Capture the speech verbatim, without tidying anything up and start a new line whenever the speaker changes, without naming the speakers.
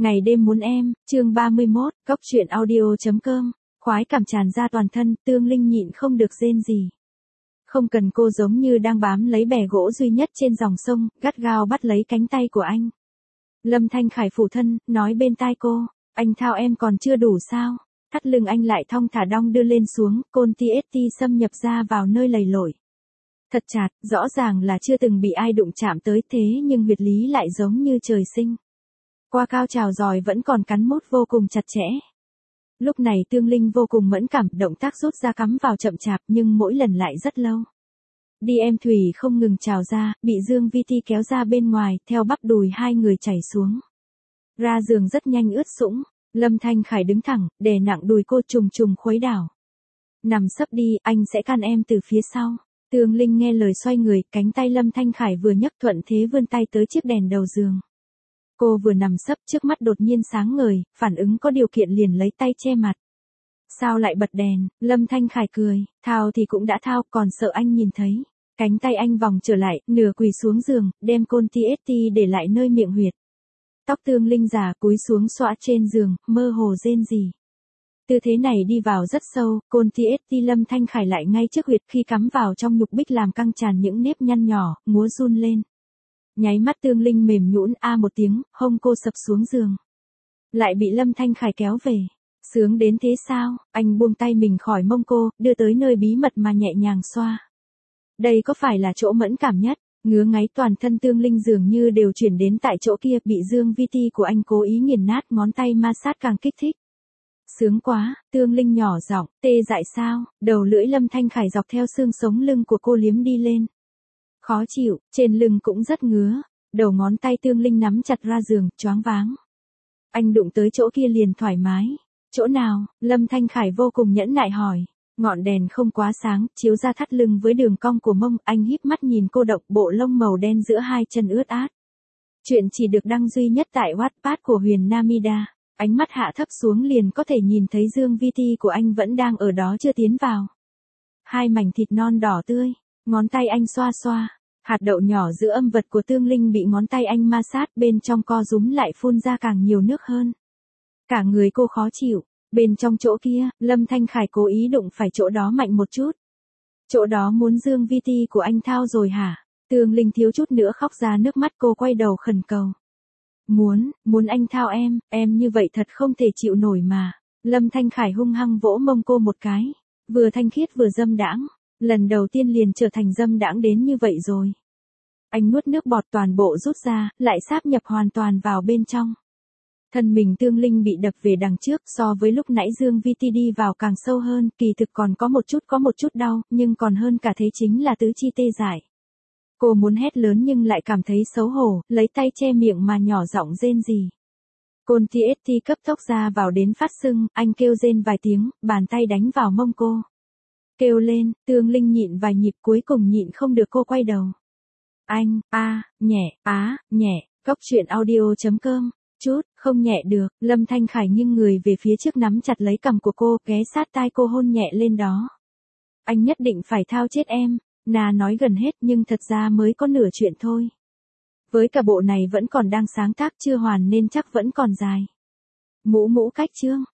Ngày đêm muốn em, chương ba mươi mốt, cốc truyện audio chấm com, khoái cảm tràn ra toàn thân, Tương Linh nhịn không được rên gì. Không cần, cô giống như đang bám lấy bè gỗ duy nhất trên dòng sông, gắt gao bắt lấy cánh tay của anh. Lâm Thanh Khải phủ thân, nói bên tai cô, anh thao em còn chưa đủ sao? Thắt lưng anh lại thong thả đong đưa lên xuống, côn ti ét ti xâm nhập ra vào nơi lầy lội. Thật chặt, rõ ràng là chưa từng bị ai đụng chạm tới thế nhưng huyệt lý lại giống như trời sinh. Qua cao trào giỏi vẫn còn cắn mút vô cùng chặt chẽ. Lúc này Tương Linh vô cùng mẫn cảm, động tác rút ra cắm vào chậm chạp nhưng mỗi lần lại rất lâu. Đi em thủy không ngừng trào ra, bị Dương Vi Ti kéo ra bên ngoài, theo bắp đùi hai người chảy xuống. Ra giường rất nhanh ướt sũng, Lâm Thanh Khải đứng thẳng, đè nặng đùi cô trùng trùng khuấy đảo. Nằm sấp đi, anh sẽ can em từ phía sau. Tương Linh nghe lời xoay người, cánh tay Lâm Thanh Khải vừa nhấc thuận thế vươn tay tới chiếc đèn đầu giường. Cô vừa nằm sấp trước mắt đột nhiên sáng ngời, phản ứng có điều kiện liền lấy tay che mặt. Sao lại bật đèn? Lâm Thanh Khải cười, thao thì cũng đã thao, còn sợ anh nhìn thấy. Cánh tay anh vòng trở lại, nửa quỳ xuống giường, đem côn ti ét ti để lại nơi miệng huyệt. Tóc Tương Linh già cúi xuống xõa trên giường, mơ hồ rên rỉ. Tư thế này đi vào rất sâu, côn ti ét ti Lâm Thanh Khải lại ngay trước huyệt, khi cắm vào trong nhục bích làm căng tràn những nếp nhăn nhỏ, múa run lên. Nháy mắt Tương Linh mềm nhũn a một tiếng, hông cô sập xuống giường. Lại bị Lâm Thanh Khải kéo về. Sướng đến thế sao? Anh buông tay mình khỏi mông cô, đưa tới nơi bí mật mà nhẹ nhàng xoa. Đây có phải là chỗ mẫn cảm nhất? Ngứa ngáy toàn thân Tương Linh dường như đều chuyển đến tại chỗ kia, bị Dương Vi Ti của anh cố ý nghiền nát, ngón tay ma sát càng kích thích. Sướng quá, Tương Linh nhỏ giọng, tê dại sao? Đầu lưỡi Lâm Thanh Khải dọc theo xương sống lưng của cô liếm đi lên. Khó chịu, trên lưng cũng rất ngứa, đầu ngón tay Tương Linh nắm chặt ra giường, choáng váng. Anh đụng tới chỗ kia liền thoải mái. Chỗ nào? Lâm Thanh Khải vô cùng nhẫn nại hỏi. Ngọn đèn không quá sáng, chiếu ra thắt lưng với đường cong của mông, anh híp mắt nhìn cô độc, bộ lông màu đen giữa hai chân ướt át. Chuyện chỉ được đăng duy nhất tại Wattpad của Huyền Namida. Ánh mắt hạ thấp xuống liền có thể nhìn thấy Dương Vi Ti của anh vẫn đang ở đó chưa tiến vào. Hai mảnh thịt non đỏ tươi, ngón tay anh xoa xoa, hạt đậu nhỏ giữa âm vật của Tương Linh bị ngón tay anh ma sát, bên trong co rúm lại phun ra càng nhiều nước hơn. Cả người cô khó chịu, bên trong chỗ kia, Lâm Thanh Khải cố ý đụng phải chỗ đó mạnh một chút. Chỗ đó muốn Dương Vi Ti của anh thao rồi hả? Tương Linh thiếu chút nữa khóc ra nước mắt, cô quay đầu khẩn cầu. Muốn, muốn anh thao em, em như vậy thật không thể chịu nổi mà. Lâm Thanh Khải hung hăng vỗ mông cô một cái, vừa thanh khiết vừa dâm đãng, lần đầu tiên liền trở thành dâm đãng đến như vậy rồi. Anh nuốt nước bọt toàn bộ rút ra, lại sáp nhập hoàn toàn vào bên trong. Thân mình Tương Linh bị đập về đằng trước, so với lúc nãy Dương Vi Ti đi vào càng sâu hơn, kỳ thực còn có một chút có một chút đau, nhưng còn hơn cả thế chính là tứ chi tê dại. Cô muốn hét lớn nhưng lại cảm thấy xấu hổ, lấy tay che miệng mà nhỏ giọng rên rỉ. Côn ti ét ti cấp tốc ra vào đến phát sưng, anh kêu rên vài tiếng, bàn tay đánh vào mông cô. Kêu lên, Tương Linh nhịn vài nhịp cuối cùng nhịn không được, cô quay đầu. Anh, a, nhẹ, á, nhẹ, cốc truyện audio chấm com, chút, không nhẹ được, Lâm Thanh Khải nghiêng người về phía trước nắm chặt lấy cằm của cô, ghé sát tai cô hôn nhẹ lên đó. Anh nhất định phải thao chết em. Nà nói gần hết nhưng thật ra mới có nửa chuyện thôi. Với cả bộ này vẫn còn đang sáng tác chưa hoàn nên chắc vẫn còn dài. Mũ mũ cách chương.